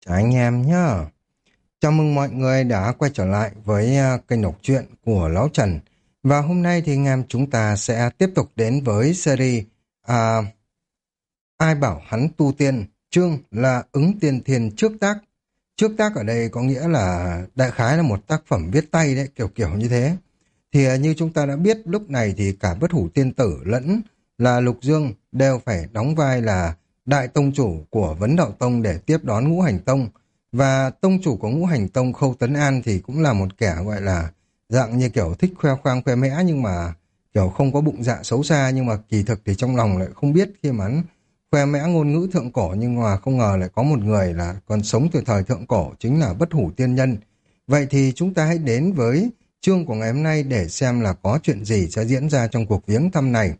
Chào anh em nhá. Chào mừng mọi người đã quay trở lại với kênh đọc truyện của Lão Trần. Và hôm nay thì anh em chúng ta sẽ tiếp tục đến với series à, Ai bảo hắn tu tiên, chương là ứng tiên thiên trước tác. Trước tác ở đây có nghĩa là đại khái là một tác phẩm viết tay đấy, kiểu kiểu như thế. Thì như chúng ta đã biết lúc này thì cả Bất Hủ Tiên Tử lẫn là Lục Dương đều phải đóng vai là đại tông chủ của Vấn Đạo Tông để tiếp đón Ngũ Hành Tông. Và tông chủ của Ngũ Hành Tông Khâu Tấn An thì cũng là một kẻ gọi là dạng như kiểu thích khoe khoang khoe mẽ, nhưng mà kiểu không có bụng dạ xấu xa, nhưng mà kỳ thực thì trong lòng lại không biết, khi mà hắn khoe mẽ ngôn ngữ thượng cổ nhưng mà không ngờ lại có một người là còn sống từ thời thượng cổ, chính là Bất Hủ Tiên Nhân. Vậy thì chúng ta hãy đến với chương của ngày hôm nay để xem là có chuyện gì sẽ diễn ra trong cuộc viếng thăm này.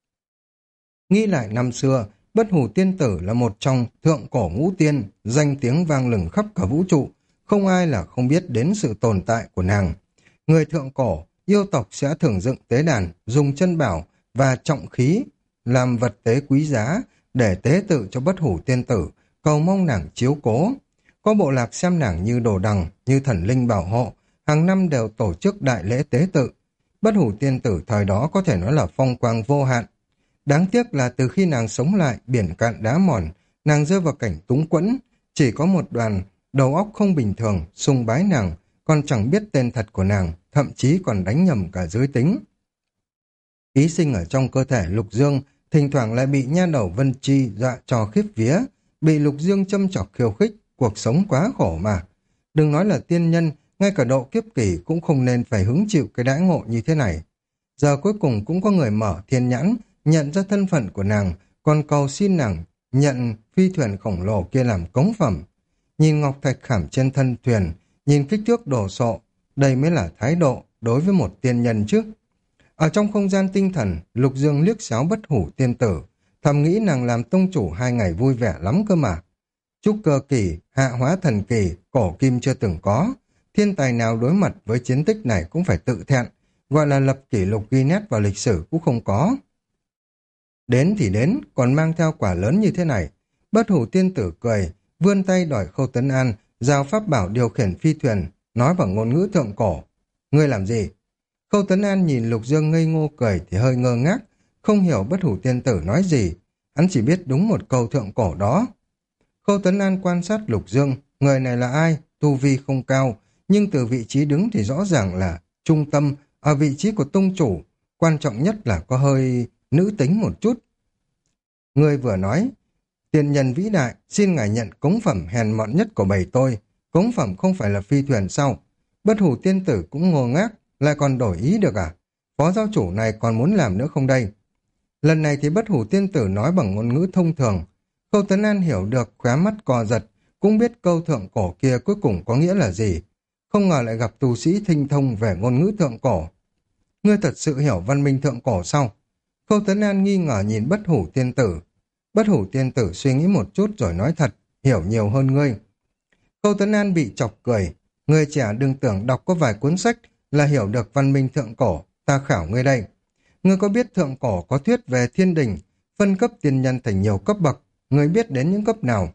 Nghĩ lại năm xưa, Bất Hủ Tiên Tử là một trong thượng cổ ngũ tiên, danh tiếng vang lừng khắp cả vũ trụ, không ai là không biết đến sự tồn tại của nàng. Người thượng cổ, yêu tộc sẽ thường dựng tế đàn, dùng chân bảo và trọng khí làm vật tế quý giá để tế tự cho Bất Hủ Tiên Tử, cầu mong nàng chiếu cố. Có bộ lạc xem nàng như đồ đằng, như thần linh bảo hộ, hàng năm đều tổ chức đại lễ tế tự. Bất Hủ Tiên Tử thời đó có thể nói là phong quang vô hạn. Đáng tiếc là từ khi nàng sống lại, biển cạn đá mòn, nàng rơi vào cảnh túng quẫn, chỉ có một đoàn đầu óc không bình thường sùng bái nàng, còn chẳng biết tên thật của nàng, thậm chí còn đánh nhầm cả giới tính. Ký sinh ở trong cơ thể Lục Dương, thỉnh thoảng lại bị nha đầu Vân Chi dọa cho khiếp vía, bị Lục Dương châm chọc khiêu khích, cuộc sống quá khổ mà. Đừng nói là tiên nhân, ngay cả độ kiếp kỳ cũng không nên phải hứng chịu cái đãi ngộ như thế này. Giờ cuối cùng cũng có người mở thiên nhãn, nhận ra thân phận của nàng, còn cầu xin nàng nhận phi thuyền khổng lồ kia làm cống phẩm. Nhìn ngọc thạch khảm trên thân thuyền, nhìn kích thước đồ sộ, đây mới là thái độ đối với một tiên nhân chứ. Ở trong không gian tinh thần, Lục Dương liếc xéo Bất Hủ Tiên Tử, thầm nghĩ nàng làm tông chủ 2 ngày vui vẻ lắm cơ mà. Trúc cơ kỳ, hạ hóa thần kỳ, cổ kim chưa từng có. Thiên tài nào đối mặt với chiến tích này cũng phải tự thẹn, gọi là lập kỷ lục ghi nét vào lịch sử cũng không có. Đến thì đến, còn mang theo quả lớn như thế này. Bất Hủ Tiên Tử cười, vươn tay đòi Khâu Tấn An, giao pháp bảo điều khiển phi thuyền, nói bằng ngôn ngữ thượng cổ. Ngươi làm gì? Khâu Tấn An nhìn Lục Dương ngây ngô cười thì hơi ngơ ngác, không hiểu Bất Hủ Tiên Tử nói gì. Hắn chỉ biết đúng một câu thượng cổ đó. Khâu Tấn An quan sát Lục Dương, người này là ai? Tu vi không cao, nhưng từ vị trí đứng thì rõ ràng là trung tâm, ở vị trí của tông chủ, quan trọng nhất là có hơi nữ tính một chút. Người vừa nói, tiền nhân vĩ đại, xin ngài nhận cống phẩm hèn mọn nhất của bầy tôi. Cống phẩm không phải là phi thuyền sao? Bất Hủ Tiên Tử cũng ngơ ngác, lại còn đổi ý được à? Phó giáo chủ này còn muốn làm nữa không đây? Lần này thì Bất Hủ Tiên Tử nói bằng ngôn ngữ thông thường. Khâu Tấn An hiểu được, khóe mắt co giật, cũng biết câu thượng cổ kia cuối cùng có nghĩa là gì. Không ngờ lại gặp tu sĩ thinh thông về ngôn ngữ thượng cổ. Ngươi thật sự hiểu văn minh thượng cổ sao? Khâu Tấn An nghi ngờ nhìn Bất Hủ Tiên Tử. Bất Hủ Tiên Tử suy nghĩ một chút rồi nói thật, hiểu nhiều hơn ngươi. Khâu Tấn An bị chọc cười. Ngươi trẻ đừng tưởng đọc có vài cuốn sách là hiểu được văn minh thượng cổ, ta khảo ngươi đây. Ngươi có biết thượng cổ có thuyết về thiên đình, phân cấp tiên nhân thành nhiều cấp bậc, ngươi biết đến những cấp nào?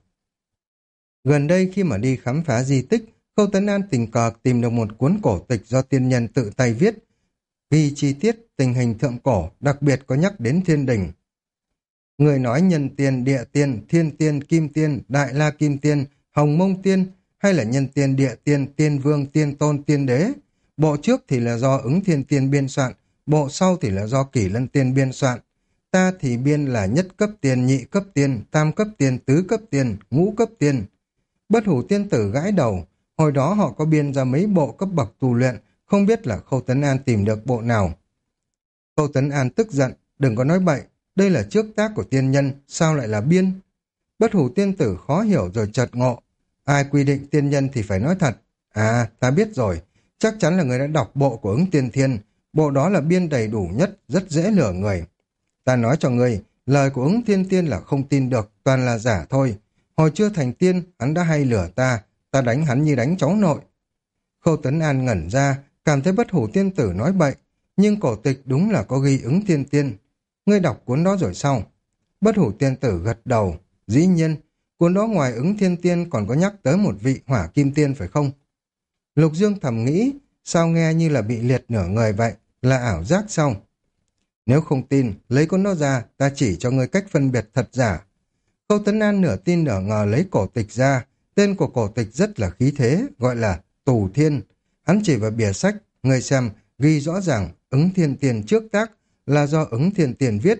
Gần đây khi mà đi khám phá di tích, Khâu Tấn An tình cờ tìm được một cuốn cổ tịch do tiên nhân tự tay viết, ghi chi tiết tình hình thượng cổ, đặc biệt có nhắc đến thiên đình. Người nói nhân tiên, địa tiên, thiên tiên, kim tiên, đại la kim tiên, hồng mông tiên, hay là nhân tiên, địa tiên, tiên vương, tiên tôn, tiên đế. Bộ trước thì là do Ứng Thiên Tiên biên soạn, bộ sau thì là do Kỷ Lân Tiên biên soạn. Ta thì biên là nhất cấp tiên, nhị cấp tiên, tam cấp tiên, tứ cấp tiên, ngũ cấp tiên. Bất Hủ Tiên Tử gãi đầu, hồi đó họ có biên ra mấy bộ cấp bậc tu luyện, không biết là Khâu Tấn An tìm được bộ nào. Khâu Tấn An tức giận, đừng có nói bậy, đây là trước tác của tiên nhân, sao lại là biên? Bất Hủ Tiên Tử khó hiểu rồi chợt ngộ, ai quy định tiên nhân thì phải nói thật. À, ta biết rồi, chắc chắn là người đã đọc bộ của Ứng Tiên Thiên, bộ đó là biên đầy đủ nhất, rất dễ lừa người. Ta nói cho ngươi, lời của Ứng Thiên Tiên là không tin được, toàn là giả thôi. Hồi chưa thành tiên, hắn đã hay lừa ta, ta đánh hắn như đánh cháu nội. Khâu Tấn An ngẩn ra, cảm thấy Bất Hủ Tiên Tử nói bậy, nhưng cổ tịch đúng là có ghi Ứng Thiên Tiên. Ngươi đọc cuốn đó rồi sao? Bất Hủ Tiên Tử gật đầu, dĩ nhiên, Cuốn đó ngoài Ứng Thiên Tiên còn có nhắc tới một vị Hỏa Kim Tiên phải không? Lục Dương thầm nghĩ, sao nghe như là bị liệt nửa người vậy, là ảo giác sao? Nếu không tin, lấy cuốn đó ra, ta chỉ cho ngươi cách phân biệt thật giả. Khâu Tấn An nửa tin nửa ngờ lấy cổ tịch ra, tên của cổ tịch rất là khí thế, gọi là Tù Thiên. Hắn chỉ vào bìa sách, ngươi xem, ghi rõ ràng Ứng Thiên Tiên trước tác là do Ứng Thiên Tiên viết.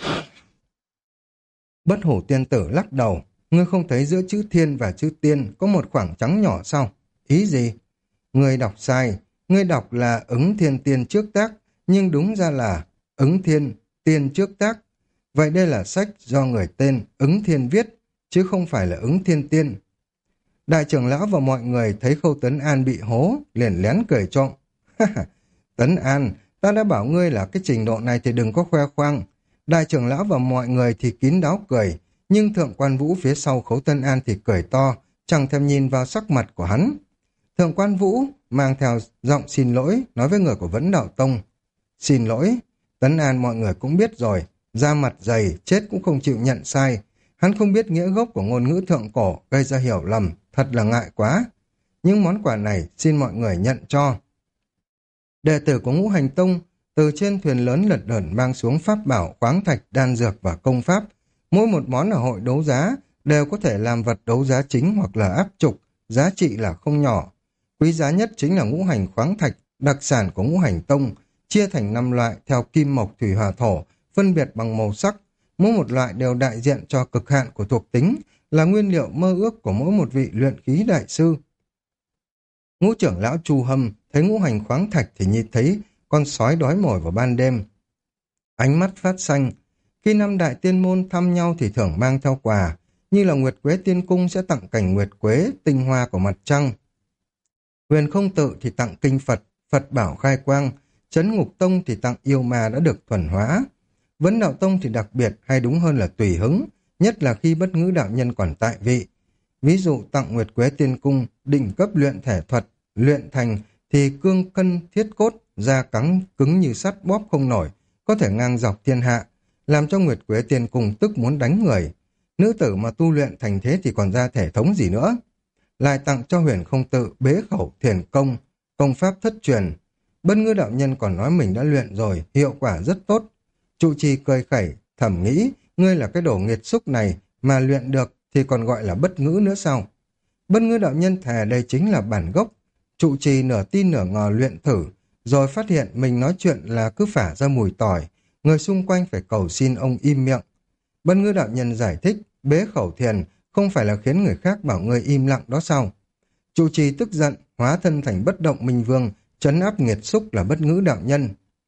Bất Hủ Tiên Tử lắc đầu, ngươi không thấy giữa chữ thiên và chữ tiên có một khoảng trắng nhỏ sao? Ý gì? Ngươi đọc sai, ngươi đọc là Ứng Thiên Tiên trước tác, nhưng đúng ra là Ứng Thiên Tiên trước tác. Vậy đây là sách do người tên Ứng Thiên viết, chứ không phải là Ứng Thiên Tiên. Đại trưởng lão và mọi người thấy Khâu Tấn An bị hố, liền lén cười trộm. Tấn An, ta đã bảo ngươi là cái trình độ này thì đừng có khoe khoang. Đại trưởng lão và mọi người thì kín đáo cười, nhưng Thượng Quan Vũ phía sau Khâu Tấn An thì cười to, chẳng thèm nhìn vào sắc mặt của hắn. Thượng Quan Vũ mang theo giọng xin lỗi, nói với người của Vấn Đạo Tông. Xin lỗi, Tấn An mọi người cũng biết rồi, da mặt dày, chết cũng không chịu nhận sai. Hắn không biết nghĩa gốc của ngôn ngữ thượng cổ, gây ra hiểu lầm, thật là ngại quá. Những món quà này xin mọi người nhận cho. Đệ tử của Ngũ Hành Tông từ trên thuyền lớn lật đật mang xuống pháp bảo, khoáng thạch, đan dược và công pháp. Mỗi một món ở hội đấu giá đều có thể làm vật đấu giá chính hoặc là áp trục, giá trị là không nhỏ. Quý giá nhất chính là ngũ hành khoáng thạch, đặc sản của Ngũ Hành Tông, chia thành 5 loại theo kim mộc thủy hỏa thổ, phân biệt bằng màu sắc. Mỗi một loại đều đại diện cho cực hạn của thuộc tính, là nguyên liệu mơ ước của mỗi một vị luyện khí đại sư. Ngũ trưởng lão Chu Hâm thấy ngũ hành khoáng thạch thì nhìn thấy con sói đói mồi vào ban đêm. Ánh mắt phát xanh. Khi năm đại tiên môn thăm nhau thì thường mang theo quà, như là Nguyệt Quế Tiên Cung sẽ tặng cảnh Nguyệt Quế, tinh hoa của mặt trăng. Huyền Không Tự thì tặng kinh Phật, Phật bảo khai quang. Trấn Ngục Tông thì tặng yêu ma đã được thuần hóa. Vấn Đạo Tông thì đặc biệt, hay đúng hơn là tùy hứng, nhất là khi Bất Ngữ đạo nhân còn tại vị. Ví dụ tặng Nguyệt Quế Tiên Cung, đỉnh cấp luyện thể thuật, luyện thành thì cương cân thiết cốt, da cứng cứng như sắt bóp không nổi, có thể ngang dọc thiên hạ, làm cho Nguyệt Quế Tiên Cung tức muốn đánh người. Nữ tử mà tu luyện thành thế thì còn ra thể thống gì nữa. Lại tặng cho Huyền Không Tự bế khẩu thiền công, công pháp thất truyền. Bất Ngữ đạo nhân còn nói mình đã luyện rồi, hiệu quả rất tốt. Trụ trì cười khẩy, thầm nghĩ, ngươi là cái đồ nghiệt xúc này mà luyện được thì còn gọi là Bất Ngữ nữa sao? Bất Ngữ đạo nhân thề đây chính là bản gốc. Trụ trì nửa tin nửa ngờ luyện thử, rồi phát hiện mình nói chuyện là cứ phả ra mùi tỏi, người xung quanh phải cầu xin ông im miệng. Bất Ngữ đạo nhân giải thích, bế khẩu thiền không phải là khiến người khác bảo người im lặng đó sao? Trụ trì tức giận, hóa thân thành Bất Động Minh Vương, trấn áp nghiệt xúc là Bất Ngữ đạo nhân.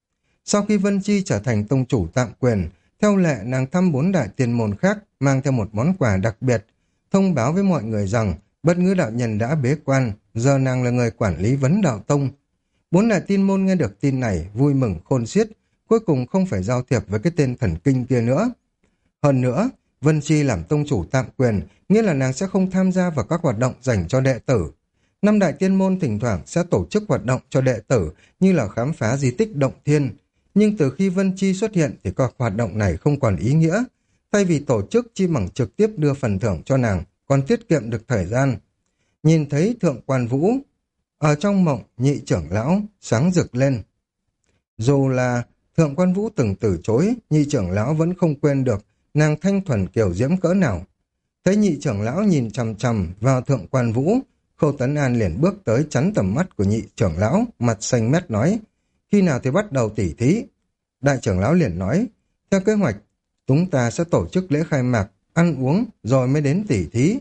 Sau khi Vân Chi trở thành tông chủ tạm quyền, theo lệ nàng thăm 4 đại tiên môn khác, mang theo một món quà đặc biệt, thông báo với mọi người rằng Bất Ngữ đạo nhân đã bế quan, giờ nàng là người quản lý Vấn Đạo Tông. 4 đại tiên môn nghe được tin này, vui mừng khôn xiết, cuối cùng không phải giao thiệp với cái tên thần kinh kia nữa. Hơn nữa, Vân Chi làm tông chủ tạm quyền, nghĩa là nàng sẽ không tham gia vào các hoạt động dành cho đệ tử. 5 đại tiên môn thỉnh thoảng sẽ tổ chức hoạt động cho đệ tử, như là khám phá di tích Động Thiên. Nhưng từ khi Vân Chi xuất hiện thì các hoạt động này không còn ý nghĩa. Thay vì tổ chức, chi bằng trực tiếp đưa phần thưởng cho nàng, còn tiết kiệm được thời gian. Nhìn thấy Thượng Quan Vũ, ở trong mộng nhị trưởng lão sáng rực lên. Dù là Thượng Quan Vũ từng từ chối, nhị trưởng lão vẫn không quên được nàng thanh thuần kiều diễm cỡ nào. Thấy nhị trưởng lão nhìn chằm chằm vào Thượng Quan Vũ, Khâu Tấn An liền bước tới chắn tầm mắt của nhị trưởng lão, mặt xanh mét nói, khi nào thì bắt đầu tỉ thí? Đại trưởng lão liền nói, theo kế hoạch, chúng ta sẽ tổ chức lễ khai mạc, ăn uống, rồi mới đến tỉ thí.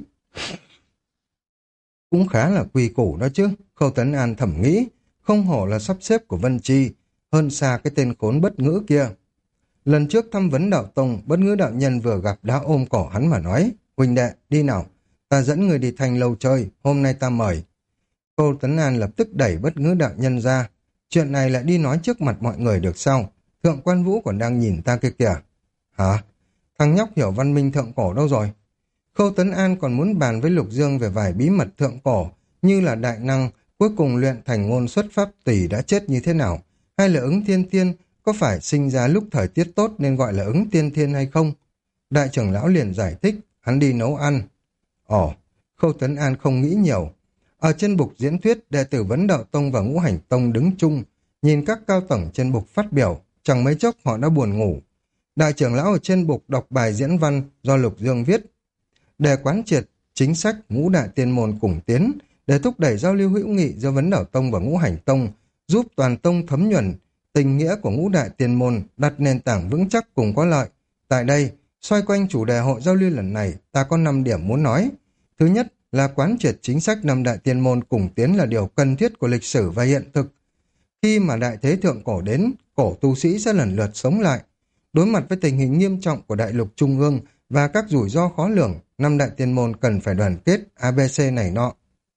Cũng khá là quy củ đó chứ, Khâu Tấn An thẩm nghĩ, không hổ là sắp xếp của Vân Chi, hơn xa cái tên khốn Bất Ngữ kia. Lần trước thăm vấn đạo tông, Bất Ngữ đạo nhân vừa gặp đã ôm cổ hắn mà nói, huynh đệ, đi nào, ta dẫn người đi Thanh Lâu chơi, hôm nay ta mời. Khâu Tấn An lập tức đẩy Bất Ngữ đạo nhân ra, chuyện này lại đi nói trước mặt mọi người được sao? Thượng Quan Vũ còn đang nhìn ta kia kìa. Hả? Thằng nhóc hiểu văn minh thượng cổ đâu rồi? Khâu Tấn An còn muốn bàn với Lục Dương về vài bí mật thượng cổ, như là đại năng cuối cùng luyện thành ngôn xuất pháp tỷ đã chết như thế nào, hay là Ứng Thiên Thiên có phải sinh ra lúc thời tiết tốt nên gọi là Ứng Tiên Thiên hay không. Đại trưởng lão liền giải thích, hắn đi nấu ăn. Ồ, Khâu Tuấn An không nghĩ nhiều. Ở trên bục diễn thuyết, đệ tử Vấn Đạo Tông và Ngũ Hành Tông đứng chung, nhìn các cao tầng trên bục phát biểu, chẳng mấy chốc họ đã buồn ngủ. Đại trưởng lão ở trên bục đọc bài diễn văn do Lục Dương viết, để quán triệt chính sách ngũ đại tiên môn cùng tiến, để thúc đẩy giao lưu hữu nghị giữa Vấn Đảo Tông và Ngũ Hành Tông, giúp toàn tông thấm nhuần tình nghĩa của ngũ đại tiên môn, đặt nền tảng vững chắc cùng có lợi. Tại đây, xoay quanh chủ đề hội giao lưu lần này, ta có 5 điểm muốn nói. Thứ nhất là quán triệt chính sách 5 đại tiên môn cùng tiến là điều cần thiết của lịch sử và hiện thực. Khi mà đại thế thượng cổ đến, cổ tu sĩ sẽ lần lượt sống lại. Đối mặt với tình hình nghiêm trọng của đại lục trung ương và các rủi ro khó lường, 5 đại tiên môn cần phải đoàn kết ABC này nọ.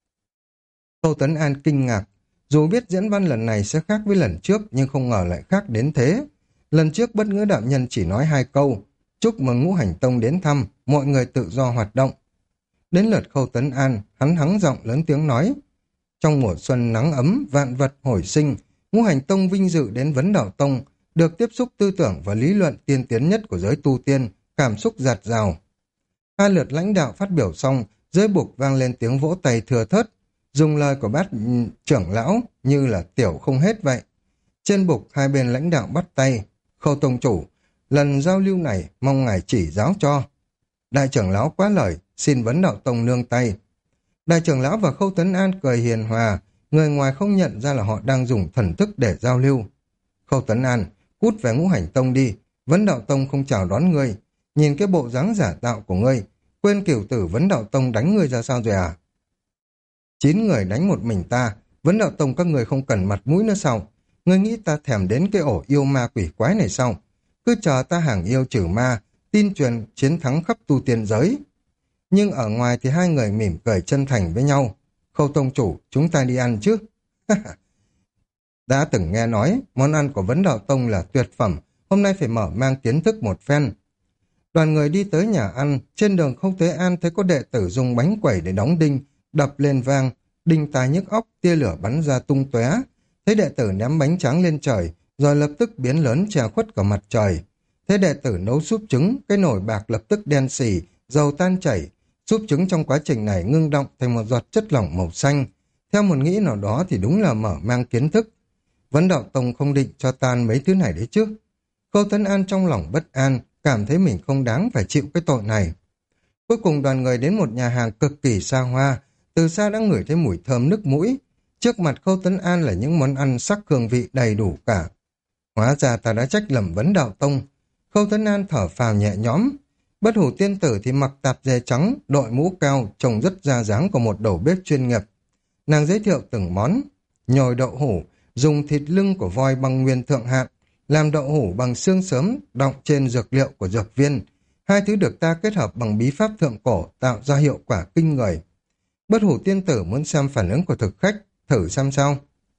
Tô Tấn An kinh ngạc, dù biết diễn văn lần này sẽ khác với lần trước nhưng không ngờ lại khác đến thế. Lần trước Bất Ngữ đạo nhân chỉ nói 2 câu, chúc mừng Ngũ Hành Tông đến thăm, mọi người tự do hoạt động. Đến lượt Khâu Tấn An, hắn hắng giọng lớn tiếng nói, trong mùa xuân nắng ấm, vạn vật hồi sinh, Ngũ Hành Tông vinh dự đến Vấn Đảo Tông, được tiếp xúc tư tưởng và lý luận tiên tiến nhất của giới tu tiên, cảm xúc dạt dào. 2 lượt lãnh đạo phát biểu xong, dưới bục vang lên tiếng vỗ tay thừa thớt, dùng lời của bát trưởng lão như là tiểu không hết vậy. Trên bục 2 bên lãnh đạo bắt tay, Khâu tông chủ, lần giao lưu này mong ngài chỉ giáo cho. Đại trưởng lão quá lời, xin Vấn Đạo Tông nương tay. Đại trưởng lão và Khâu Tấn An cười hiền hòa, người ngoài không nhận ra là họ đang dùng thần thức để giao lưu. Khâu Tấn An, cút về Ngũ Hành Tông đi, Vấn Đạo Tông không chào đón ngươi. Nhìn cái bộ dáng giả tạo của ngươi, quên cửu tử Vấn Đạo Tông đánh ngươi ra sao rồi à? 9 người đánh một mình ta, Vấn Đạo Tông các người không cần mặt mũi nữa sao? Ngươi nghĩ ta thèm đến cái ổ yêu ma quỷ quái này sao? Cứ chờ ta hàng yêu trừ ma, tin truyền chiến thắng khắp tu tiên giới. Nhưng ở ngoài thì 2 người mỉm cười chân thành với nhau. Khâu tông chủ, chúng ta đi ăn chứ? Đã từng nghe nói, món ăn của Vấn Đạo Tông là tuyệt phẩm, hôm nay phải mở mang kiến thức một phen. Đoàn người đi tới nhà ăn, trên đường Khâu Thế An thấy có đệ tử dùng bánh quẩy để đóng đinh, đập lên vang, đinh tai nhức óc, tia lửa bắn ra tung tóe. Thấy đệ tử ném bánh tráng lên trời, rồi lập tức biến lớn che khuất cả mặt trời. Thấy đệ tử nấu súp trứng, cái nồi bạc lập tức đen xì, dầu tan chảy. Súp trứng trong quá trình này ngưng động thành một giọt chất lỏng màu xanh. Theo một nghĩ nào đó thì đúng là mở mang kiến thức. Vấn Đạo Tông không định cho tan mấy thứ này đấy chứ. Khâu Tấn An trong lòng bất an, cảm thấy mình không đáng phải chịu cái tội này. Cuối cùng đoàn người đến một nhà hàng cực kỳ xa hoa, từ xa đã ngửi thấy mùi thơm nức mũi. Trước mặt Khâu Tấn An là những món ăn sắc hương vị đầy đủ cả. Hóa ra ta đã trách lầm Vấn Đạo Tông. Khâu Tấn An thở phào nhẹ nhõm. Bất Hủ tiên tử thì mặc tạp dề trắng, đội mũ cao, trông rất ra dáng của một đầu bếp chuyên nghiệp. Nàng giới thiệu từng món, nhồi đậu hủ, dùng thịt lưng của voi bằng nguyên thượng hạng, làm đậu hủ bằng xương sớm đọng trên dược liệu của dược viên. 2 thứ được ta kết hợp bằng bí pháp thượng cổ tạo ra hiệu quả kinh người. Bất Hủ tiên tử muốn xem phản ứng của thực khách, thử xem sao.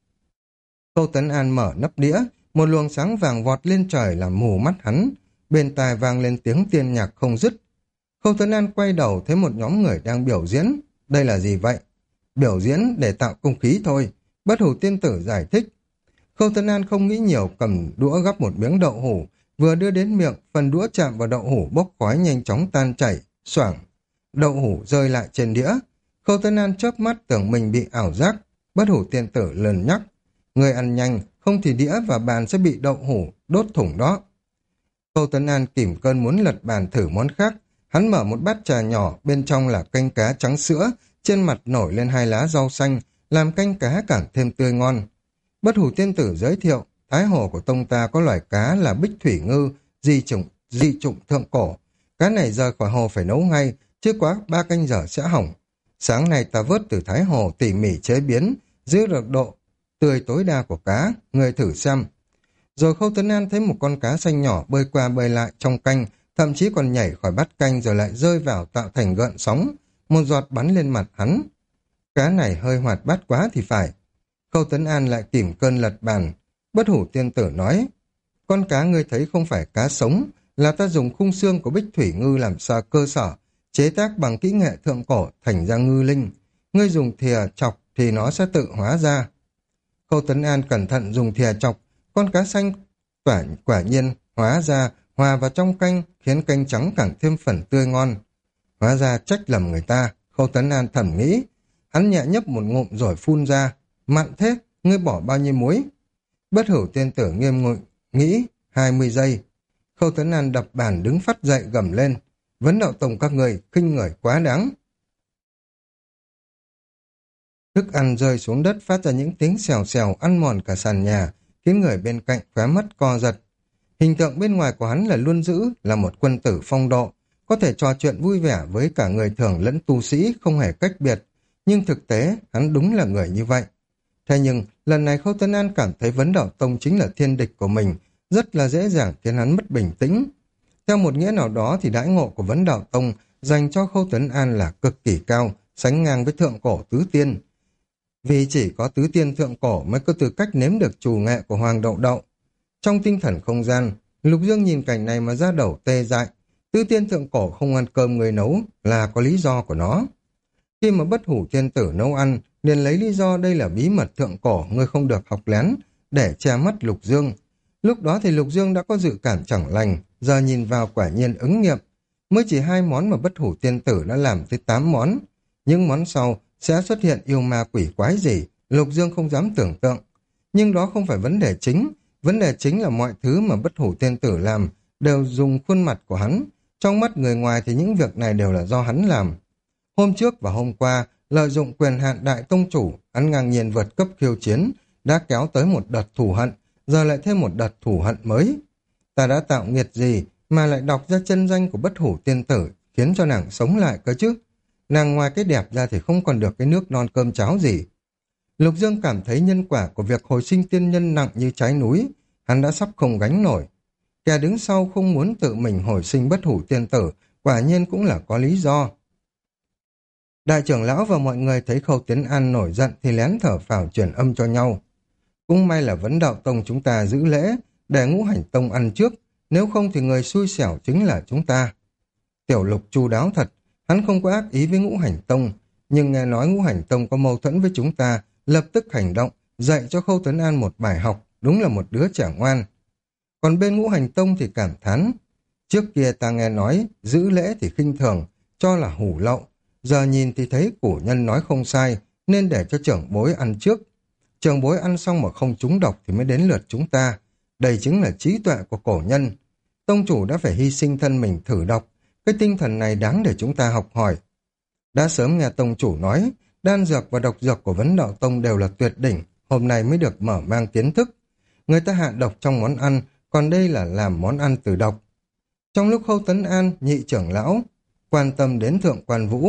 Khâu Tấn An mở nắp đĩa, một luồng sáng vàng vọt lên trời làm mù mắt hắn. Bên tai vang lên tiếng tiên nhạc không dứt. Khâu Tấn An quay đầu thấy một nhóm người đang biểu diễn. Đây là gì vậy? Biểu diễn để tạo không khí thôi. Bất Hủ tiên tử giải thích. Khâu Tấn An không nghĩ nhiều, cầm đũa gắp một miếng đậu hủ, vừa đưa đến miệng, phần đũa chạm vào đậu hủ bốc khói nhanh chóng tan chảy, xoảng. Đậu hủ rơi lại trên đĩa. Khâu Tấn An chớp mắt tưởng mình bị ảo giác. Bất Hủ tiên tử lần nhắc. Người ăn nhanh, không thì đĩa và bàn sẽ bị đậu hủ đốt thủng đó. Khâu Tấn An kìm cơn muốn lật bàn thử món khác. Hắn mở một bát trà nhỏ, bên trong là canh cá trắng sữa, trên mặt nổi lên 2 lá rau xanh, làm canh cá càng thêm tươi ngon. Bất Hủ tiên tử giới thiệu, thái hồ của tông ta có loài cá là bích thủy ngư, di chủng thượng cổ. Cá này rời khỏi hồ phải nấu ngay, chứ quá 3 canh giờ sẽ hỏng. Sáng nay ta vớt từ thái hồ tỉ mỉ chế biến, giữ được độ tươi tối đa của cá, người thử xem. Rồi Khâu Tấn An thấy một con cá xanh nhỏ bơi qua bơi lại trong canh, thậm chí còn nhảy khỏi bát canh rồi lại rơi vào tạo thành gợn sóng, một giọt bắn lên mặt hắn. Cá này hơi hoạt bát quá thì phải. Khâu Tấn An lại kìm cơn lật bàn. Bất Hủ tiên tử nói, con cá ngươi thấy không phải cá sống, là ta dùng khung xương của bích thủy ngư làm sao cơ sở, chế tác bằng kỹ nghệ thượng cổ thành ra ngư linh. Ngươi dùng thìa chọc thì nó sẽ tự hóa ra. Khâu Tấn An cẩn thận dùng thìa chọc, con cá xanh quả nhiên hóa ra hòa vào trong canh, khiến canh trắng càng thêm phần tươi ngon. Hóa ra trách lầm người ta, Khâu Tấn An thầm nghĩ. Hắn nhẹ nhấp một ngụm rồi phun ra. Mặn thế, ngươi bỏ bao nhiêu muối? Bất Hủ Tiên Tử nghiêm nghị nghĩ. 20 giây. Khâu Tấn An đập bàn đứng phắt dậy gầm lên. Vấn Đạo Tông các người khinh người quá đáng. Thức ăn rơi xuống đất phát ra những tiếng xèo xèo ăn mòn cả sàn nhà, khiến người bên cạnh khóe mắt co giật. Hình tượng bên ngoài của hắn là luôn giữ là một quân tử phong độ, có thể trò chuyện vui vẻ với cả người thường lẫn tu sĩ không hề cách biệt, nhưng thực tế hắn đúng là người như vậy. Thế nhưng lần này Khâu Tấn An cảm thấy Vấn Đạo Tông chính là thiên địch của mình, rất là dễ dàng khiến hắn mất bình tĩnh. Theo một nghĩa nào đó thì đãi ngộ của Vấn Đạo Tông dành cho Khâu Tấn An là cực kỳ cao, sánh ngang với thượng cổ tứ tiên. Vì chỉ có tứ tiên thượng cổ mới có tư cách nếm được trù nghệ của Hoàng Đậu Đậu. Trong tinh thần không gian, Lục Dương nhìn cảnh này mà ra đầu tê dại. Tứ tiên thượng cổ không ăn cơm người nấu là có lý do của nó. Khi mà Bất Hủ Tiên Tử nấu ăn, liền lấy lý do đây là bí mật thượng cổ, ngươi không được học lén, để che mắt Lục Dương. Lúc đó thì Lục Dương đã có dự cảm chẳng lành, giờ nhìn vào quả nhiên ứng nghiệm. Mới chỉ 2 món mà Bất Hủ Tiên Tử đã làm tới 8 món. Những món sau sẽ xuất hiện yêu ma quỷ quái gì, Lục Dương không dám tưởng tượng. Nhưng đó không phải vấn đề chính là mọi thứ mà Bất Hủ Tiên Tử làm đều dùng khuôn mặt của hắn. Trong mắt người ngoài thì những việc này đều là do hắn làm. Hôm trước và hôm qua, lợi dụng quyền hạn đại tông chủ, hắn ngang nhiên vượt cấp khiêu chiến, đã kéo tới một đợt thù hận, giờ lại thêm một đợt thù hận mới. Ta đã tạo nghiệt gì mà lại đọc ra chân danh của Bất Hủ Tiên Tử, khiến cho nàng sống lại cơ chứ? Nàng ngoài cái đẹp ra thì không còn được cái nước non cơm cháo gì. Lục Dương cảm thấy nhân quả của việc hồi sinh tiên nhân nặng như trái núi, hắn đã sắp không gánh nổi. Kẻ đứng sau không muốn tự mình hồi sinh Bất Hủ Tiên Tử, quả nhiên cũng là có lý do. Đại trưởng lão và mọi người thấy Khâu Tiến An nổi giận thì lén thở phào truyền âm cho nhau. Cũng may là Vấn Đạo Tông chúng ta giữ lễ, để Ngũ Hành Tông ăn trước, nếu không thì người xui xẻo chính là chúng ta. Tiểu Lục chu đáo thật, hắn không có ác ý với Ngũ Hành Tông, nhưng nghe nói Ngũ Hành Tông có mâu thuẫn với chúng ta, lập tức hành động, dạy cho Khâu Tuấn An một bài học, đúng là một đứa trẻ ngoan. Còn bên Ngũ Hành Tông thì cảm thán, trước kia ta nghe nói, giữ lễ thì khinh thường, cho là hủ lậu, giờ nhìn thì thấy cổ nhân nói không sai, nên để cho trưởng bối ăn trước. Trưởng bối ăn xong mà không trúng độc thì mới đến lượt chúng ta, đây chính là trí tuệ của cổ nhân. Tông chủ đã phải hy sinh thân mình thử độc, cái tinh thần này đáng để chúng ta học hỏi. Đã sớm nghe tông chủ nói, đan dược và độc dược của Vấn Đạo Tông đều là tuyệt đỉnh, hôm nay mới được mở mang kiến thức. Người ta hạ độc trong món ăn, còn đây là làm món ăn từ độc. Trong lúc Khâu Tấn An, nhị trưởng lão, quan tâm đến Thượng Quan Vũ.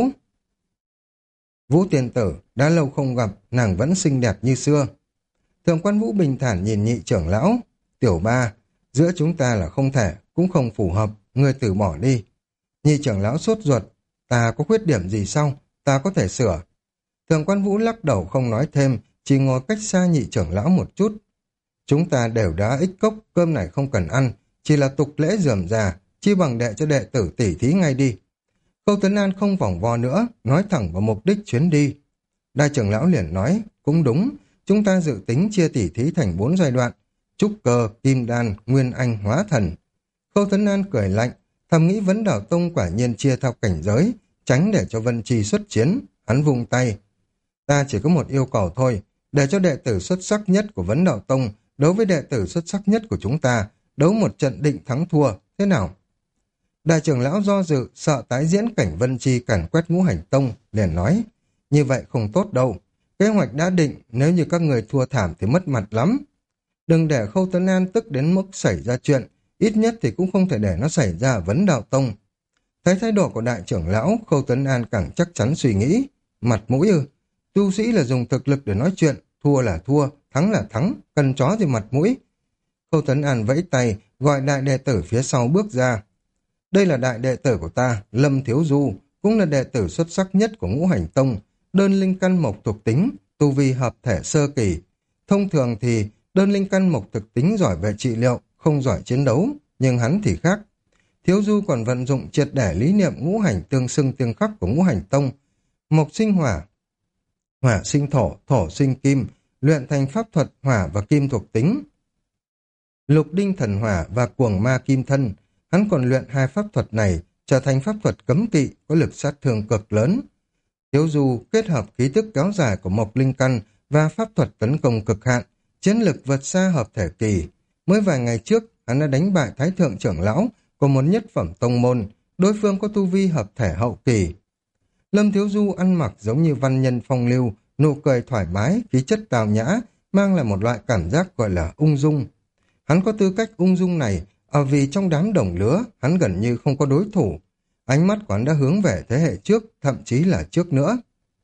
Vũ Tiên Tử, đã lâu không gặp, nàng vẫn xinh đẹp như xưa. Thượng Quan Vũ bình thản nhìn nhị trưởng lão, tiểu ba, giữa chúng ta là không thể, cũng không phù hợp, ngươi từ bỏ đi. Nhị trưởng lão sốt ruột, ta có khuyết điểm gì sao, ta có thể sửa. Thượng Quan Vũ lắc đầu không nói thêm, chỉ ngồi cách xa nhị trưởng lão một chút. Chúng ta đều đã ích cốc, cơm này không cần ăn, chỉ là tục lễ rườm rà, chi bằng đệ cho đệ tử tỉ thí ngay đi. Khâu Tuấn An không vòng vo nữa, nói thẳng vào mục đích chuyến đi. Đại trưởng lão liền nói, cũng đúng, chúng ta dự tính chia tỉ thí thành 4 giai đoạn, trúc cơ, kim đan, nguyên anh, hóa thần. Khâu Tuấn An cười lạnh, thầm nghĩ Vấn Đạo Tông quả nhiên chia theo cảnh giới, tránh để cho Vân Chi xuất chiến, hắn vung tay. Ta chỉ có một yêu cầu thôi, để cho đệ tử xuất sắc nhất của Vấn Đạo Tông đấu với đệ tử xuất sắc nhất của chúng ta, đấu một trận định thắng thua, thế nào? Đại trưởng lão do dự, sợ tái diễn cảnh Vân Chi càn quét Ngũ Hành Tông, liền nói, như vậy không tốt đâu, kế hoạch đã định, nếu như các người thua thảm thì mất mặt lắm. Đừng để Khâu Tuấn An tức đến mức xảy ra chuyện, ít nhất thì cũng không thể để nó xảy ra ở Vấn Đạo Tông. Thấy thái độ của đại trưởng lão, Khâu Tuấn An càng chắc chắn suy nghĩ, mặt mũi ư, tu sĩ là dùng thực lực để nói chuyện, thua là thua, thắng là thắng, cần chó gì mặt mũi. Khâu Tuấn An vẫy tay, gọi đại đệ tử phía sau bước ra. Đây là đại đệ tử của ta, Lâm Thiếu Du, cũng là đệ tử xuất sắc nhất của Ngũ Hành Tông, đơn linh căn mộc thuộc tính, tu vi hợp thể sơ kỳ. Thông thường thì đơn linh căn mộc thực tính giỏi về trị liệu, không giỏi chiến đấu, nhưng hắn thì khác. Thiếu Du còn vận dụng triệt để lý niệm ngũ hành tương xưng tương khắc của Ngũ Hành Tông. Mộc sinh hỏa, hỏa sinh thổ, thổ sinh kim, luyện thành pháp thuật hỏa và kim thuộc tính. Lục đinh thần hỏa và cuồng ma kim thân, hắn còn luyện 2 pháp thuật này trở thành pháp thuật cấm kỵ có lực sát thương cực lớn. Thiếu Du kết hợp khí tức kéo dài của Mộc Linh Căn và pháp thuật tấn công cực hạn, chiến lực vượt xa hợp thể kỳ. Mới vài ngày trước, hắn đã đánh bại Thái Thượng trưởng lão của một nhất phẩm tông môn, đối phương có tu vi hợp thể hậu kỳ. Lâm Thiếu Du ăn mặc giống như văn nhân phong lưu, nụ cười thoải mái, khí chất tào nhã, mang lại một loại cảm giác gọi là ung dung. Hắn có tư cách ung dung này, vì trong đám đồng lứa, hắn gần như không có đối thủ. Ánh mắt của hắn đã hướng về thế hệ trước, thậm chí là trước nữa.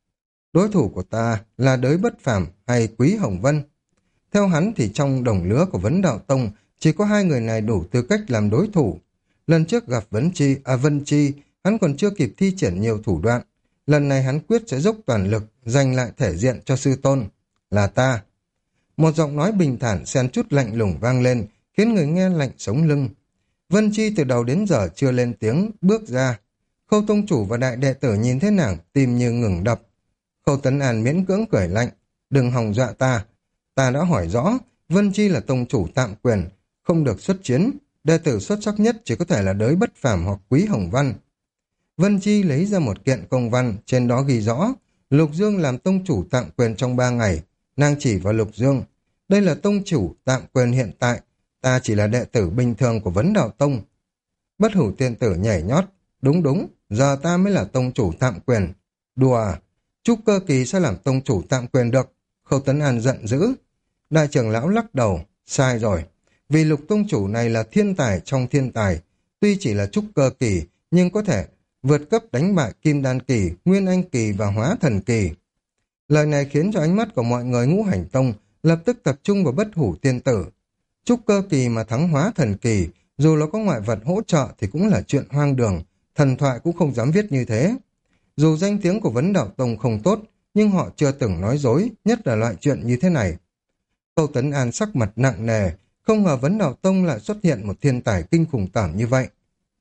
Đối thủ của ta là Đới Bất Phàm hay Quý Hồng Vân. Theo hắn thì trong đồng lứa của Vấn Đạo Tông, chỉ có hai người này đủ tư cách làm đối thủ. Lần trước gặp Vân Chi, hắn còn chưa kịp thi triển nhiều thủ đoạn. Lần này hắn quyết sẽ dốc toàn lực, giành lại thể diện cho sư tôn. Là ta. Một giọng nói bình thản xen chút lạnh lùng vang lên, khiến người nghe lạnh sống lưng. Vân Chi từ đầu đến giờ chưa lên tiếng, bước ra. Khâu tông chủ và đại đệ tử nhìn thấy nàng, tim như ngừng đập. Khâu Tấn An miễn cưỡng cười lạnh. Đừng hòng dọa ta. Ta đã hỏi rõ, Vân Chi là tông chủ tạm quyền, không được xuất chiến. Đệ tử xuất sắc nhất chỉ có thể là Đới Bất Phàm hoặc Quý Hồng Văn. Vân Chi lấy ra một kiện công văn, trên đó ghi rõ, Lục Dương làm tông chủ tạm quyền trong 3 ngày. Nàng chỉ vào Lục Dương. Đây là tông chủ tạm quyền hiện tại, ta chỉ là đệ tử bình thường của Vấn Đạo Tông. Bất Hủ Tiên Tử nhảy nhót. Đúng, giờ ta mới là tông chủ tạm quyền. Đùa à? Trúc Cơ Kỳ sẽ làm tông chủ tạm quyền được? Khâu Tấn An giận dữ. Đại trưởng lão lắc đầu. Sai rồi. Vì Lục tông chủ này là thiên tài trong thiên tài. Tuy chỉ là Trúc Cơ Kỳ, nhưng có thể vượt cấp đánh bại Kim Đan Kỳ, Nguyên Anh Kỳ và Hóa Thần Kỳ. Lời này khiến cho ánh mắt của mọi người Ngũ Hành Tông lập tức tập trung vào Bất Hủ Tiên Tử. Trúc Cơ Kỳ mà thắng Hóa Thần Kỳ, dù nó có ngoại vật hỗ trợ thì cũng là chuyện hoang đường, thần thoại cũng không dám viết như thế. Dù danh tiếng của Vấn Đạo Tông không tốt, nhưng họ chưa từng nói dối, nhất là loại chuyện như thế này. Khâu Tấn An sắc mặt nặng nề, không ngờ Vấn Đạo Tông lại xuất hiện một thiên tài kinh khủng tởm như vậy.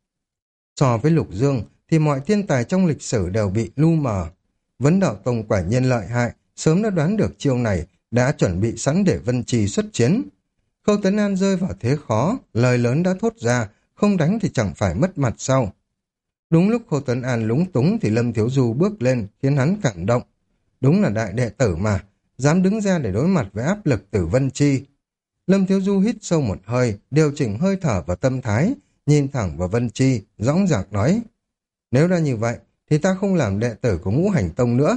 So với Lục Dương thì mọi thiên tài trong lịch sử đều bị lu mờ. Vấn Đạo Tông quả nhiên lợi hại, sớm đã đoán được chiêu này, đã chuẩn bị sẵn để Vân Trì xuất chiến. Khâu Tấn An rơi vào thế khó, lời lớn đã thốt ra, không đánh thì chẳng phải mất mặt sao. Đúng lúc Khâu Tấn An lúng túng thì Lâm Thiếu Du bước lên, khiến hắn cảm động. Đúng là đại đệ tử mà, dám đứng ra để đối mặt với áp lực từ Vân Chi. Lâm Thiếu Du hít sâu một hơi, điều chỉnh hơi thở và tâm thái, nhìn thẳng vào Vân Chi, dõng dạc nói. Nếu đã như vậy, thì ta không làm đệ tử của Ngũ Hành Tông nữa.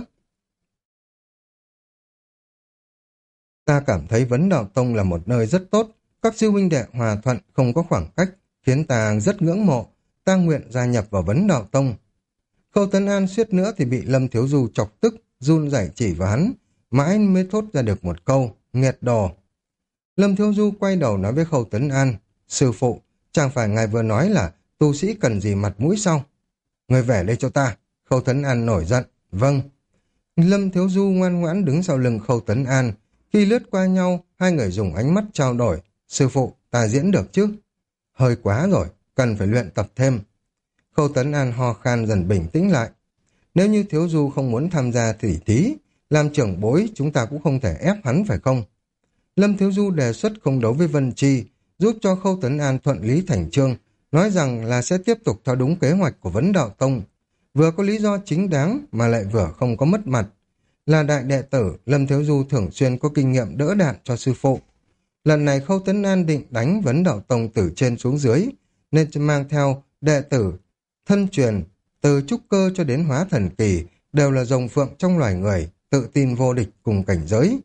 Ta cảm thấy Vấn Đạo Tông là một nơi rất tốt, các sư huynh đệ hòa thuận không có khoảng cách, khiến ta rất ngưỡng mộ, ta nguyện gia nhập vào Vấn Đạo Tông. Khâu Tấn An suýt nữa thì bị Lâm Thiếu Du chọc tức, run rẩy chỉ vào hắn, mãi mới thốt ra được một câu, nghiệt đồ. Lâm Thiếu Du quay đầu nói với Khâu Tấn An, sư phụ, chẳng phải ngài vừa nói là tu sĩ cần gì mặt mũi sao? Người về đây cho ta. Khâu Tấn An nổi giận, vâng. Lâm Thiếu Du ngoan ngoãn đứng sau lưng Khâu Tấn An. Khi lướt qua nhau, hai người dùng ánh mắt trao đổi. Sư phụ, ta diễn được chứ? Hơi quá rồi, cần phải luyện tập thêm. Khâu Tấn An ho khan dần bình tĩnh lại. Nếu như Thiếu Du không muốn tham gia tỉ thí, làm trưởng bối chúng ta cũng không thể ép hắn phải không? Lâm Thiếu Du đề xuất không đấu với Vân Chi, giúp cho Khâu Tấn An thuận lý thành chương, nói rằng là sẽ tiếp tục theo đúng kế hoạch của Vấn Đạo Tông. Vừa có lý do chính đáng mà lại vừa không có mất mặt. Là đại đệ tử, Lâm Thiếu Du thường xuyên có kinh nghiệm đỡ đạn cho sư phụ. Lần này Khâu Tấn An định đánh Vấn Đạo Tông từ trên xuống dưới, nên mang theo đệ tử, thân truyền, từ trúc cơ cho đến Hóa Thần Kỳ, đều là rồng phượng trong loài người, tự tin vô địch cùng cảnh giới.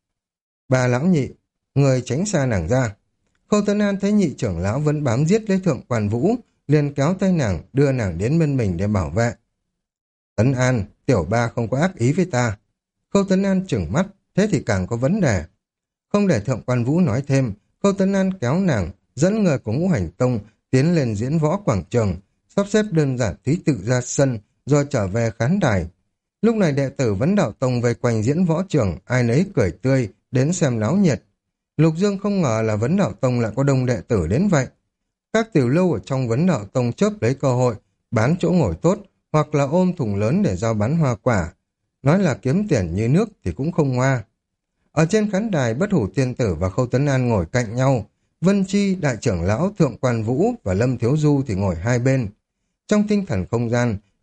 Bà lão nhị, người tránh xa nàng ra. Khâu Tấn An thấy nhị trưởng lão vẫn bám giết lấy Thượng Quan Vũ, liền kéo tay nàng, đưa nàng đến bên mình để bảo vệ. Tấn An, tiểu ba không có ác ý với ta. Khâu Tấn An trừng mắt, thế thì càng có vấn đề. Không để Thượng Quan Vũ nói thêm, Khâu Tấn An kéo nàng, dẫn người của Ngũ Hành Tông tiến lên diễn võ quảng trường, sắp xếp đơn giản thí tự ra sân, rồi trở về khán đài. Lúc này đệ tử Vấn Đạo Tông vây quanh diễn võ trường, ai nấy cười tươi, đến xem náo nhiệt. Lục Dương không ngờ là Vấn Đạo Tông lại có đông đệ tử đến vậy. Các tiểu lâu ở trong Vấn Đạo Tông chớp lấy cơ hội, bán chỗ ngồi tốt, hoặc là ôm thùng lớn để giao bán hoa quả. Nói là kiếm tiền như nước thì cũng không ngoa. Ở trên khán đài, Bất Hủ Tiên Tử và Khâu Tấn An ngồi cạnh nhau. Vân Chi, Đại trưởng lão, Thượng Quan Vũ và Lâm Thiếu Du thì ngồi hai bên. Trong tinh thần không gian,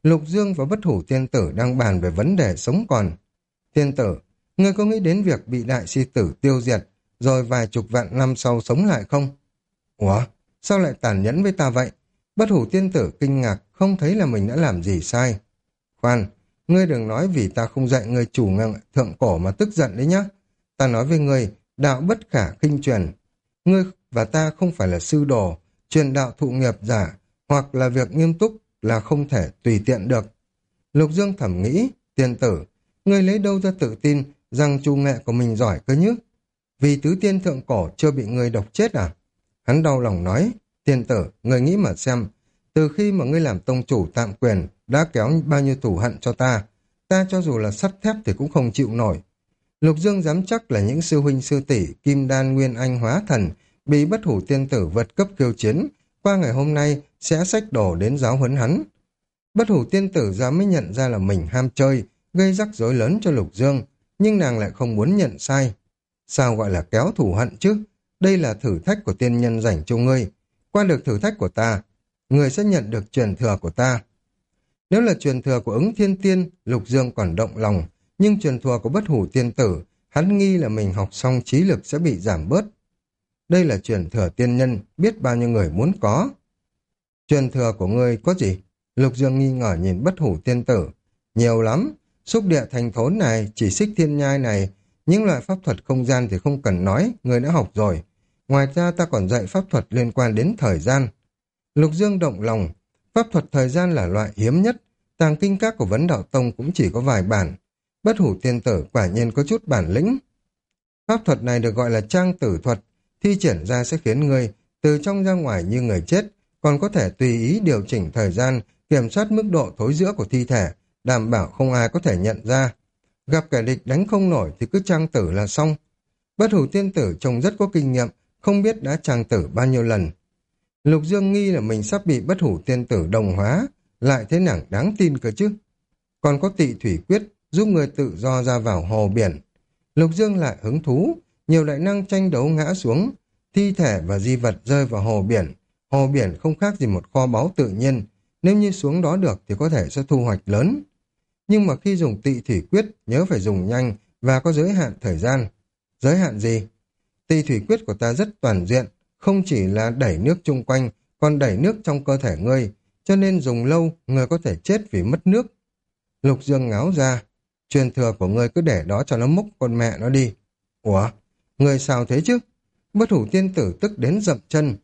Lục Dương và Bất Hủ Tiên Tử đang bàn về vấn đề sống còn. Tiên tử, ngươi có nghĩ đến việc bị đại si tử tiêu diệt, rồi vài chục vạn năm sau sống lại không? Ủa, sao lại tàn nhẫn với ta vậy? Bất Hủ Tiên Tử kinh ngạc, không thấy là mình đã làm gì sai. Khoan, ngươi đừng nói vì ta không dạy ngươi chủ ngự thượng cổ mà tức giận đấy nhá. Ta nói với ngươi, đạo bất khả khinh truyền. Ngươi và ta không phải là sư đồ, truyền đạo thụ nghiệp giả, hoặc là việc nghiêm túc là không thể tùy tiện được. Lục Dương thầm nghĩ, tiên tử, ngươi lấy đâu ra tự tin rằng chủ nghệ của mình giỏi cơ nhứ? Vì tứ tiên thượng cổ chưa bị ngươi độc chết à? Hắn đau lòng nói, tiên tử, ngươi nghĩ mà xem, từ khi mà ngươi làm tông chủ tạm quyền, đã kéo bao nhiêu thù hận cho ta, ta cho dù là sắt thép thì cũng không chịu nổi. Lục Dương dám chắc là những sư huynh sư tỷ Kim Đan Nguyên Anh Hóa Thần bị Bất Hủ Tiên Tử vượt cấp khiêu chiến, qua ngày hôm nay sẽ xách đồ đến giáo huấn hắn. Bất Hủ Tiên Tử ra mới nhận ra là mình ham chơi, gây rắc rối lớn cho Lục Dương, nhưng nàng lại không muốn nhận sai. Sao gọi là kéo thù hận chứ? Đây là thử thách của tiên nhân dành cho ngươi. Qua được thử thách của ta, ngươi sẽ nhận được truyền thừa của ta. Nếu là truyền thừa của Ứng Thiên Tiên, Lục Dương còn động lòng, nhưng truyền thừa của Bất Hủ Tiên Tử, hắn nghi là mình học xong trí lực sẽ bị giảm bớt. Đây là truyền thừa tiên nhân, biết bao nhiêu người muốn có. Truyền thừa của ngươi có gì? Lục Dương nghi ngờ nhìn Bất Hủ Tiên Tử. Nhiều lắm, xúc địa thành thốn này, chỉ xích thiên nhai này, những loại pháp thuật không gian thì không cần nói, ngươi đã học rồi. Ngoài ra ta còn dạy pháp thuật liên quan đến thời gian. Lục Dương động lòng, pháp thuật thời gian là loại hiếm nhất, tàng kinh các của Vấn Đạo Tông cũng chỉ có vài bản. Bất Hủ Tiên Tử quả nhiên có chút bản lĩnh. Pháp thuật này được gọi là trang tử thuật, thi triển ra sẽ khiến ngươi từ trong ra ngoài như người chết, còn có thể tùy ý điều chỉnh thời gian, kiểm soát mức độ thối rữa của thi thể, đảm bảo không ai có thể nhận ra. Gặp kẻ địch đánh không nổi thì cứ trang tử là xong. Bất Hủ Tiên Tử trông rất có kinh nghiệm, không biết đã trang tử bao nhiêu lần. Lục Dương nghi là mình sắp bị Bất Hủ Tiên Tử đồng hóa, lại thế nàng đáng tin cơ chứ. Còn có Tị Thủy Quyết, giúp người tự do ra vào hồ biển. Lục Dương lại hứng thú, nhiều đại năng tranh đấu ngã xuống, thi thể và di vật rơi vào hồ biển. Hồ biển không khác gì một kho báu tự nhiên, nếu như xuống đó được thì có thể sẽ thu hoạch lớn. Nhưng mà khi dùng Tị Thủy Quyết, nhớ phải dùng nhanh và có giới hạn thời gian. Giới hạn gì? Tị Thủy Quyết của ta rất toàn diện, không chỉ là đẩy nước chung quanh, còn đẩy nước trong cơ thể ngươi, cho nên dùng lâu, ngươi có thể chết vì mất nước. Lục Dương ngáo ra, truyền thừa của ngươi cứ để đó cho nó múc con mẹ nó đi. Ủa, ngươi sao thế chứ? Bất Hủ Tiên Tử tức đến dậm chân.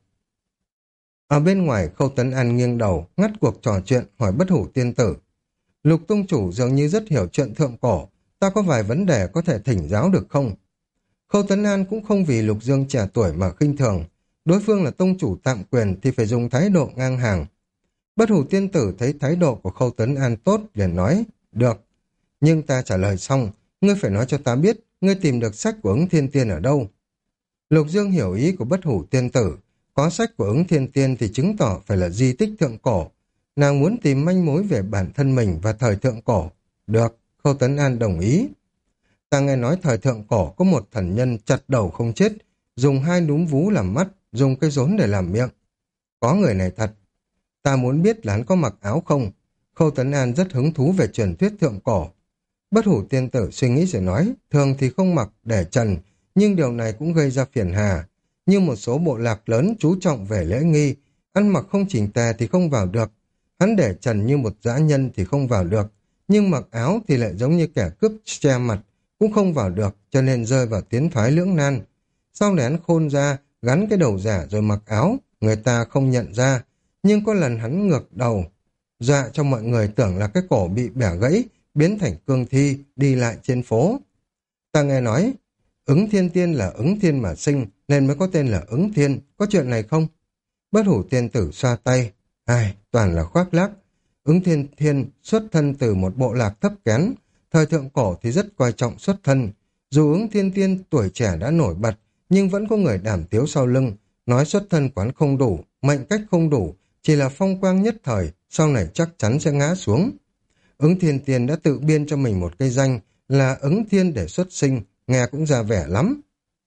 Ở bên ngoài Khâu Tấn An nghiêng đầu, ngắt cuộc trò chuyện hỏi Bất Hủ Tiên Tử. Lục Tông Chủ dường như rất hiểu chuyện thượng cổ, ta có vài vấn đề có thể thỉnh giáo được không? Khâu Tấn An cũng không vì Lục Dương trẻ tuổi mà khinh thường, đối phương là tông chủ tạm quyền thì phải dùng thái độ ngang hàng. Bất Hủ Tiên Tử thấy thái độ của Khâu Tấn An tốt liền nói, được, nhưng ta trả lời xong, ngươi phải nói cho ta biết, ngươi tìm được sách của Ứng Thiên Tiên ở đâu. Lục Dương hiểu ý của Bất Hủ Tiên Tử, có sách của Ứng Thiên Tiên thì chứng tỏ phải là di tích thượng cổ. Nàng muốn tìm manh mối về bản thân mình và thời thượng cổ. Được, Khâu Tấn An đồng ý. Ta nghe nói thời thượng cổ có một thần nhân chặt đầu không chết, dùng hai núm vú làm mắt, dùng cây rốn để làm miệng. Có người này thật. Ta muốn biết là hắn có mặc áo không? Khâu Tấn An rất hứng thú về truyền thuyết thượng cổ. Bất Hủ Tiên Tử suy nghĩ rồi nói, thường thì không mặc để trần, nhưng điều này cũng gây ra phiền hà. Như một số bộ lạc lớn chú trọng về lễ nghi, ăn mặc không chỉnh tề thì không vào được. Hắn để trần như một dã nhân thì không vào được, nhưng mặc áo thì lại giống như kẻ cướp che mặt, cũng không vào được, cho nên rơi vào tiến thoái lưỡng nan. Sau này hắn khôn ra, gắn cái đầu giả rồi mặc áo, người ta không nhận ra, nhưng có lần hắn ngược đầu, dọa cho mọi người tưởng là cái cổ bị bẻ gãy, biến thành cương thi, đi lại trên phố. Ta nghe nói, Ứng Thiên Tiên là ứng thiên mà sinh, nên mới có tên là Ứng Thiên, có chuyện này không? Bất Hủ Tiên Tử xoa tay, ai, toàn là khoác lác. Ứng Thiên Thiên xuất thân từ một bộ lạc thấp kén, thời thượng cổ thì rất coi trọng xuất thân. Dù Ứng Thiên Tiên tuổi trẻ đã nổi bật, nhưng vẫn có người đàm tiếu sau lưng, nói xuất thân quán không đủ, mệnh cách không đủ, chỉ là phong quang nhất thời, sau này chắc chắn sẽ ngã xuống. Ứng Thiên Tiên đã tự biên cho mình một cây danh là Ứng Thiên để xuất sinh, nghe cũng ra vẻ lắm.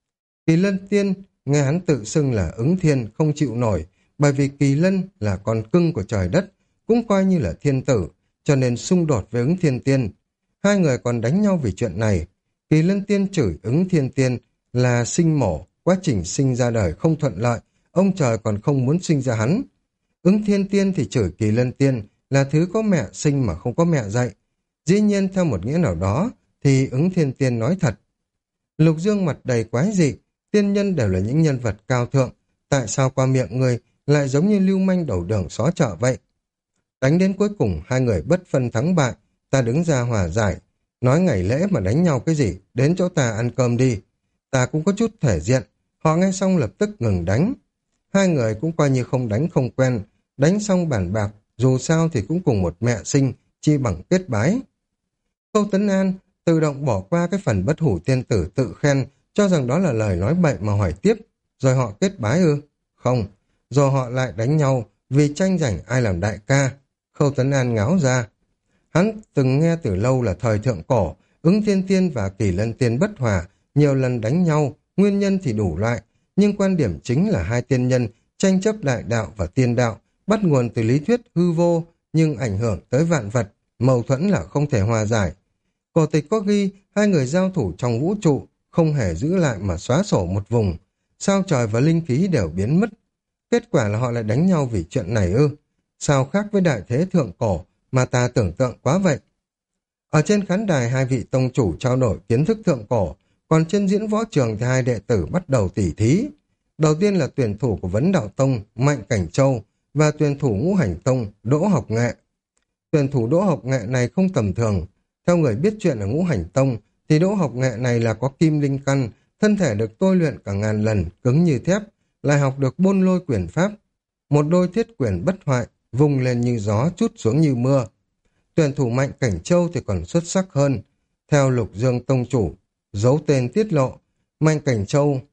Kỳ Lân Tiên nghe hắn tự xưng là Ứng Thiên không chịu nổi, bởi vì Kỳ Lân là con cưng của trời đất, cũng coi như là thiên tử, cho nên xung đột với Ứng Thiên Tiên. Hai người còn đánh nhau vì chuyện này. Kỳ Lân Tiên chửi Ứng Thiên Tiên là sinh mổ, quá trình sinh ra đời không thuận lợi, ông trời còn không muốn sinh ra hắn. Ứng Thiên Tiên thì chửi Kỳ Lân Tiên là thứ có mẹ sinh mà không có mẹ dạy. Dĩ nhiên theo một nghĩa nào đó thì Ứng Thiên Tiên nói thật. Lục Dương mặt đầy quái dị, tiên nhân đều là những nhân vật cao thượng, tại sao qua miệng người lại giống như lưu manh đầu đường xó chợ vậy? Đánh đến cuối cùng hai người bất phân thắng bại, ta đứng ra hòa giải, nói ngày lễ mà đánh nhau cái gì, đến chỗ ta ăn cơm đi. Ta cũng có chút thể diện, họ nghe xong lập tức ngừng đánh. Hai người cũng coi như không đánh không quen, đánh xong bàn bạc, dù sao thì cũng cùng một mẹ sinh, chi bằng kết bái. Khâu Tấn An tự động bỏ qua cái phần bất hủ tiên tử tự khen, cho rằng đó là lời nói bậy mà hỏi tiếp, rồi họ kết bái ư? Không, rồi họ lại đánh nhau vì tranh giành ai làm đại ca. Khâu Tấn An ngáo ra. Hắn từng nghe từ lâu là thời thượng cổ, Ứng Thiên Tiên và Kỳ Lân Tiên bất hòa, nhiều lần đánh nhau, nguyên nhân thì đủ loại, nhưng quan điểm chính là hai tiên nhân tranh chấp đại đạo và tiên đạo, bắt nguồn từ lý thuyết hư vô, nhưng ảnh hưởng tới vạn vật, mâu thuẫn là không thể hòa giải. Cổ tịch có ghi hai người giao thủ trong vũ trụ, không hề giữ lại mà xóa sổ một vùng, sao trời và linh khí đều biến mất. Kết quả là họ lại đánh nhau vì chuyện này ư? Sao khác với đại thế thượng cổ mà ta tưởng tượng quá vậy? Ở trên khán đài hai vị tông chủ trao đổi kiến thức thượng cổ, còn trên diễn võ trường thì hai đệ tử bắt đầu tỉ thí. Đầu tiên là tuyển thủ của Vấn Đạo Tông, Mạnh Cảnh Châu, và tuyển thủ Ngũ Hành Tông, Đỗ Học Nghệ. Tuyển thủ Đỗ Học Nghệ này không tầm thường. Theo người biết chuyện ở Ngũ Hành Tông, thì Đỗ Học Nghệ này là có kim linh căn, thân thể được tôi luyện cả ngàn lần, cứng như thép, lại học được Bôn Lôi Quyền Pháp. Một đôi thiết quyền bất hoại, vung lên như gió, trút xuống như mưa. Tuyển thủ Mạnh Cảnh Châu thì còn xuất sắc hơn. Theo Lục Dương Tông chủ, giấu tên tiết lộ, Mạnh Cảnh Châu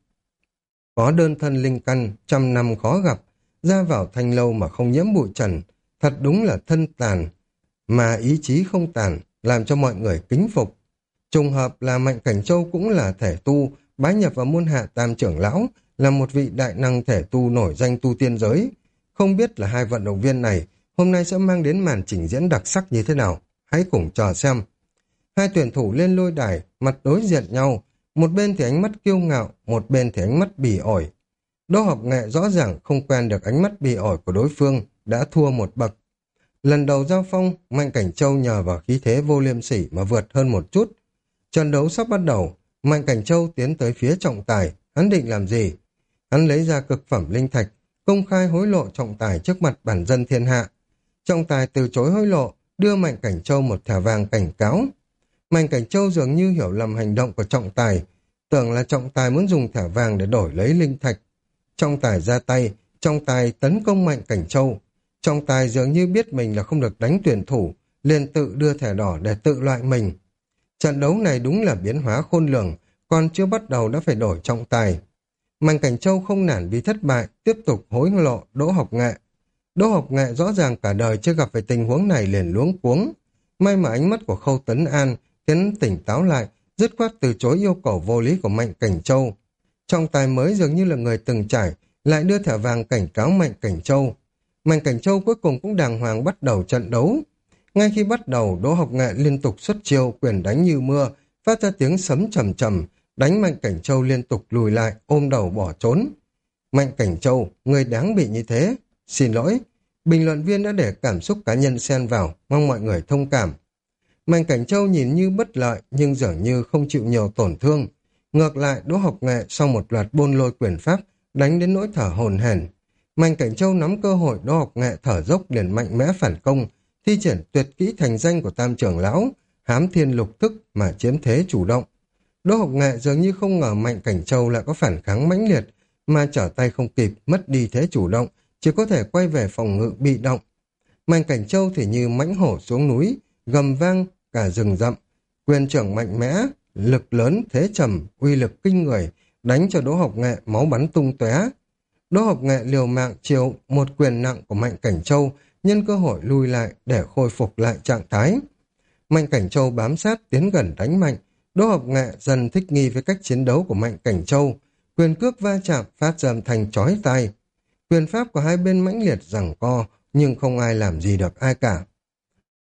có đơn thân linh căn, trăm năm khó gặp, ra vào thanh lâu mà không nhiễm bụi trần, thật đúng là thân tàn, mà ý chí không tàn, làm cho mọi người kính phục. Trùng hợp là Mạnh Cảnh Châu cũng là thể tu, bái nhập vào môn hạ Tam trưởng lão, là một vị đại năng thể tu nổi danh tu tiên giới. Không biết là hai vận động viên này hôm nay sẽ mang đến màn trình diễn đặc sắc như thế nào. Hãy cùng chờ xem. Hai tuyển thủ lên lôi đài, mặt đối diện nhau. Một bên thì ánh mắt kiêu ngạo, một bên thì ánh mắt bỉ ổi. Đỗ Học Nghệ rõ ràng không quen được ánh mắt bỉ ổi của đối phương, đã thua một bậc. Lần đầu giao phong, Mạnh Cảnh Châu nhờ vào khí thế vô liêm sỉ mà vượt hơn một chút. Trận đấu sắp bắt đầu, Mạnh Cảnh Châu tiến tới phía trọng tài, hắn định làm gì? Hắn lấy ra cực phẩm linh thạch, công khai hối lộ trọng tài trước mặt bản dân thiên hạ. Trọng tài từ chối hối lộ, đưa Mạnh Cảnh Châu một thẻ vàng cảnh cáo. Mạnh Cảnh Châu dường như hiểu lầm hành động của trọng tài, tưởng là trọng tài muốn dùng thẻ vàng để đổi lấy linh thạch. Trọng tài ra tay, trọng tài tấn công Mạnh Cảnh Châu. Trọng tài dường như biết mình là không được đánh tuyển thủ, liền tự đưa thẻ đỏ để tự loại mình. Trận đấu này đúng là biến hóa khôn lường, còn chưa bắt đầu đã phải đổi trọng tài. Mạnh Cảnh Châu không nản vì thất bại, tiếp tục hối lộ Đỗ Học Nghệ. Đỗ Học Nghệ rõ ràng cả đời chưa gặp phải tình huống này liền luống cuống. May mà ánh mắt của Khâu Tấn An khiến tỉnh táo lại, dứt khoát từ chối yêu cầu vô lý của Mạnh Cảnh Châu. Trọng tài mới dường như là người từng trải, lại đưa thẻ vàng cảnh cáo Mạnh Cảnh Châu. Mạnh Cảnh Châu cuối cùng cũng đàng hoàng bắt đầu trận đấu. Ngay khi bắt đầu, Đỗ Học Nghệ liên tục xuất chiêu, quyền đánh như mưa, phát ra tiếng sấm trầm trầm, đánh Mạnh Cảnh Châu liên tục lùi lại, ôm đầu bỏ trốn. Mạnh Cảnh Châu, người đáng bị như thế. Xin lỗi, bình luận viên đã để cảm xúc cá nhân xen vào, mong mọi người thông cảm. Mạnh Cảnh Châu nhìn như bất lợi, nhưng dường như không chịu nhiều tổn thương. Ngược lại, Đỗ Học Nghệ sau một loạt bôn lôi quyền pháp, đánh đến nỗi thở hổn hển. Mạnh Cảnh Châu nắm cơ hội Đỗ Học Nghệ thở dốc liền mạnh mẽ phản công, thi triển tuyệt kỹ thành danh của Tam trưởng lão, Hám Thiên Lục Thức mà chiếm thế chủ động. Đỗ Học Nghệ dường như không ngờ Mạnh Cảnh Châu lại có phản kháng mãnh liệt, mà trở tay không kịp, mất đi thế chủ động, chỉ có thể quay về phòng ngự bị động. Mạnh Cảnh Châu thì như mãnh hổ xuống núi, gầm vang cả rừng rậm, quyền trưởng mạnh mẽ, lực lớn thế trầm, uy lực kinh người, đánh cho Đỗ Học Nghệ máu bắn tung tóe. Đỗ Học Nghệ liều mạng chịu một quyền nặng của Mạnh Cảnh Châu, nhân cơ hội lui lại để khôi phục lại trạng thái. Mạnh Cảnh Châu bám sát tiến gần đánh mạnh, Đỗ Học Nghệ dần thích nghi với cách chiến đấu của Mạnh Cảnh Châu, quyền cước va chạm phát ra âm thanh chói tai. Quyền pháp của hai bên mãnh liệt giằng co, nhưng không ai làm gì được ai cả.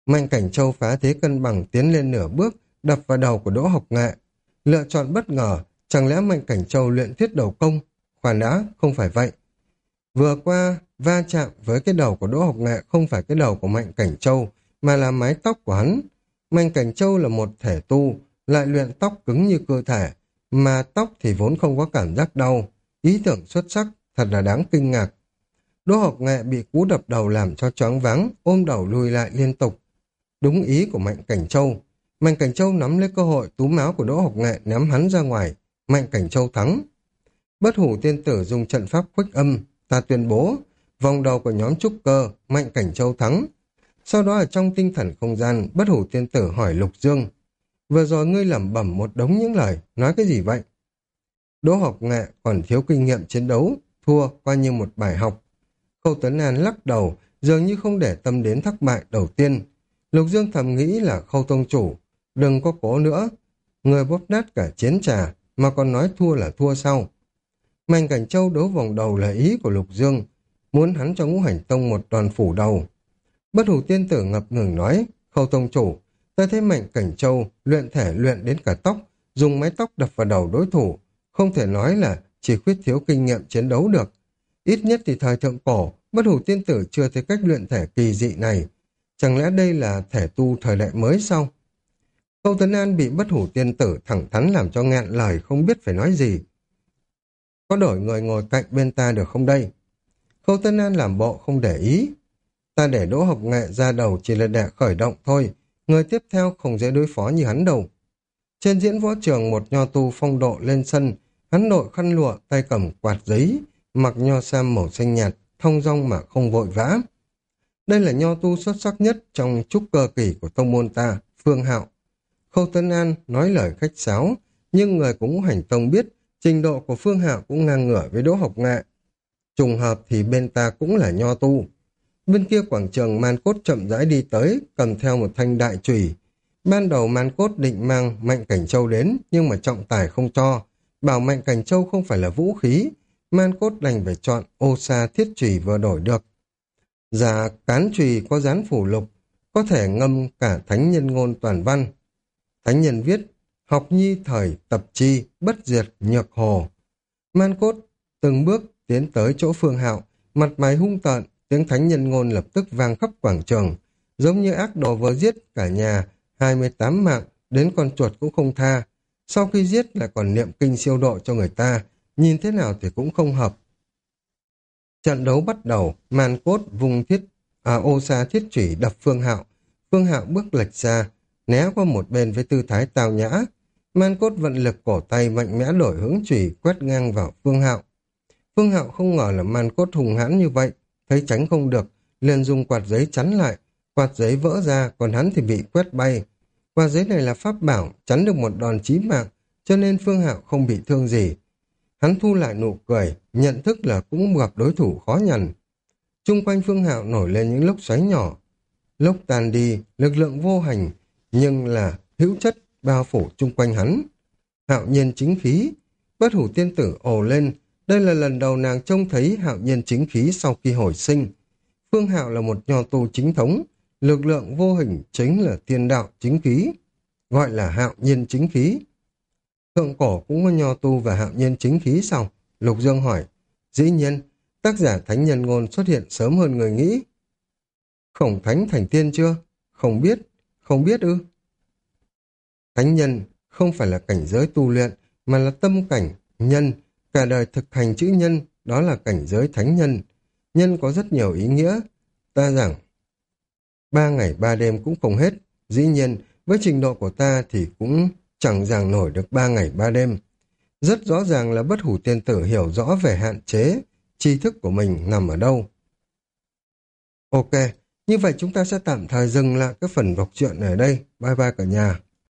Mạnh Cảnh Châu phá thế cân bằng tiến lên nửa bước, đập vào đầu của Đỗ Học Nghệ. Lựa chọn bất ngờ, chẳng lẽ Mạnh Cảnh Châu luyện thiết đầu công? Khoan đã, không phải vậy. Vừa qua, va chạm với cái đầu của Đỗ Học Nghệ không phải cái đầu của Mạnh Cảnh Châu, mà là mái tóc của hắn. Mạnh Cảnh Châu là một thể tu, lại luyện tóc cứng như cơ thể, mà tóc thì vốn không có cảm giác đau. Ý tưởng xuất sắc, thật là đáng kinh ngạc. Đỗ Học Nghệ bị cú đập đầu làm cho choáng váng, ôm đầu lùi lại liên tục. Đúng ý của Mạnh Cảnh Châu. Mạnh Cảnh Châu nắm lấy cơ hội túm áo của Đỗ Học Nghệ ném hắn ra ngoài. Mạnh Cảnh Châu thắng. Bất Hủ Tiên Tử dùng trận pháp khuếch âm. Ta tuyên bố, vòng đầu của nhóm trúc cơ, Mạnh Cảnh Châu thắng. Sau đó ở trong tinh thần không gian, Bất Hủ Tiên Tử hỏi Lục Dương. Vừa rồi ngươi lẩm bẩm một đống những lời, nói cái gì vậy? Đỗ Học Nghệ còn thiếu kinh nghiệm chiến đấu, thua coi như một bài học. Khâu Tuấn An lắc đầu, dường như không để tâm đến thất bại đầu tiên. Lục Dương thầm nghĩ là Khâu tông chủ, đừng có cố nữa. Người bóp nát cả chén trà, mà còn nói thua là thua sau. Mạnh Cảnh Châu đấu vòng đầu là ý của Lục Dương, muốn hắn cho Ngũ Hành Tông một đòn phủ đầu. Bất Hủ Tiên Tử ngập ngừng nói, Khâu tông chủ, ta thấy Mạnh Cảnh Châu luyện thể luyện đến cả tóc, dùng mái tóc đập vào đầu đối thủ, không thể nói là chỉ khuyết thiếu kinh nghiệm chiến đấu được. Ít nhất thì thời thượng cổ, Bất Hủ Tiên Tử chưa thấy cách luyện thể kỳ dị này. Chẳng lẽ đây là thể tu thời đại mới sao? Khâu Tuấn An bị Bất Hủ Tiên Tử thẳng thắn làm cho nghẹn lời không biết phải nói gì. Có đổi người ngồi cạnh bên ta được không đây? Khâu Tuấn An làm bộ không để ý. Ta để Đỗ Học Nghệ ra đầu chỉ là để khởi động thôi. Người tiếp theo không dễ đối phó như hắn đâu. Trên diễn võ trường một nho tu phong độ lên sân. Hắn đội khăn lụa, tay cầm quạt giấy, mặc nho sam màu xanh nhạt, thong dong mà không vội vã. Đây là nho tu xuất sắc nhất trong trúc cơ kỳ của tông môn ta, Phương Hạo. Khâu Tuấn An nói lời khách sáo, nhưng người của Ngũ Hành Tông biết trình độ của Phương Hạo cũng ngang ngửa với Đỗ Học Nghệ. Trùng hợp thì bên ta cũng là nho tu. Bên kia quảng trường Man Cốt chậm rãi đi tới, cầm theo một thanh đại chùy. Ban đầu Man Cốt định mang Mạnh Cảnh Châu đến, nhưng mà trọng tài không cho. Bảo Mạnh Cảnh Châu không phải là vũ khí, Man Cốt đành phải chọn ô sa thiết chùy vừa đổi được. Dạ cán chùy có dán phủ lục, có thể ngâm cả thánh nhân ngôn toàn văn. Thánh nhân viết, học nhi thời tập chi, bất diệt nhược hồ. Man Cốt từng bước tiến tới chỗ Phương Hạo, mặt mày hung tợn, tiếng thánh nhân ngôn lập tức vang khắp quảng trường, giống như ác đồ vừa giết cả nhà, 28 mạng, đến con chuột cũng không tha. Sau khi giết lại còn niệm kinh siêu độ cho người ta, nhìn thế nào thì cũng không hợp. Trận đấu bắt đầu, Man Cốt vùng ô sa thiết chủy đập Phương Hạo. Phương Hạo bước lệch ra, né qua một bên với tư thái tào nhã. Man Cốt vận lực cổ tay mạnh mẽ đổi hướng chủy quét ngang vào Phương Hạo. Phương Hạo không ngờ là Man Cốt hùng hãn như vậy, thấy tránh không được, liền dùng quạt giấy chắn lại. Quạt giấy vỡ ra, còn hắn thì bị quét bay. Quạt giấy này là pháp bảo, chắn được một đòn chí mạng, cho nên Phương Hạo không bị thương gì. Hắn thu lại nụ cười, nhận thức là cũng gặp đối thủ khó nhằn. Chung quanh Phương Hạo nổi lên những lốc xoáy nhỏ. Lốc tan đi, lực lượng vô hình, nhưng là hữu chất bao phủ chung quanh hắn. Hạo nhiên chính khí, Bất Hủ Tiên Tử ồ lên, đây là lần đầu nàng trông thấy hạo nhiên chính khí sau khi hồi sinh. Phương Hạo là một nho tu chính thống, lực lượng vô hình chính là thiên đạo chính khí, gọi là hạo nhiên chính khí. Thượng cổ cũng có nho tu và hạo nhiên chính khí sao? Lục Dương hỏi. Dĩ nhiên, tác giả thánh nhân ngôn xuất hiện sớm hơn người nghĩ. Khổng thánh thành tiên chưa? Không biết ư? Thánh nhân không phải là cảnh giới tu luyện, mà là tâm cảnh, nhân. Cả đời thực hành chữ nhân, đó là cảnh giới thánh nhân. Nhân có rất nhiều ý nghĩa. Ta rằng, 3 ngày 3 đêm cũng không hết. Dĩ nhiên, với trình độ của ta thì cũng chẳng giảng nổi được 3 ngày 3 đêm. Rất rõ ràng là Bất Hủ Tiên Tử hiểu rõ về hạn chế, tri thức của mình nằm ở đâu. Ok, như vậy chúng ta sẽ tạm thời dừng lại cái phần đọc truyện ở đây. Bye bye cả nhà.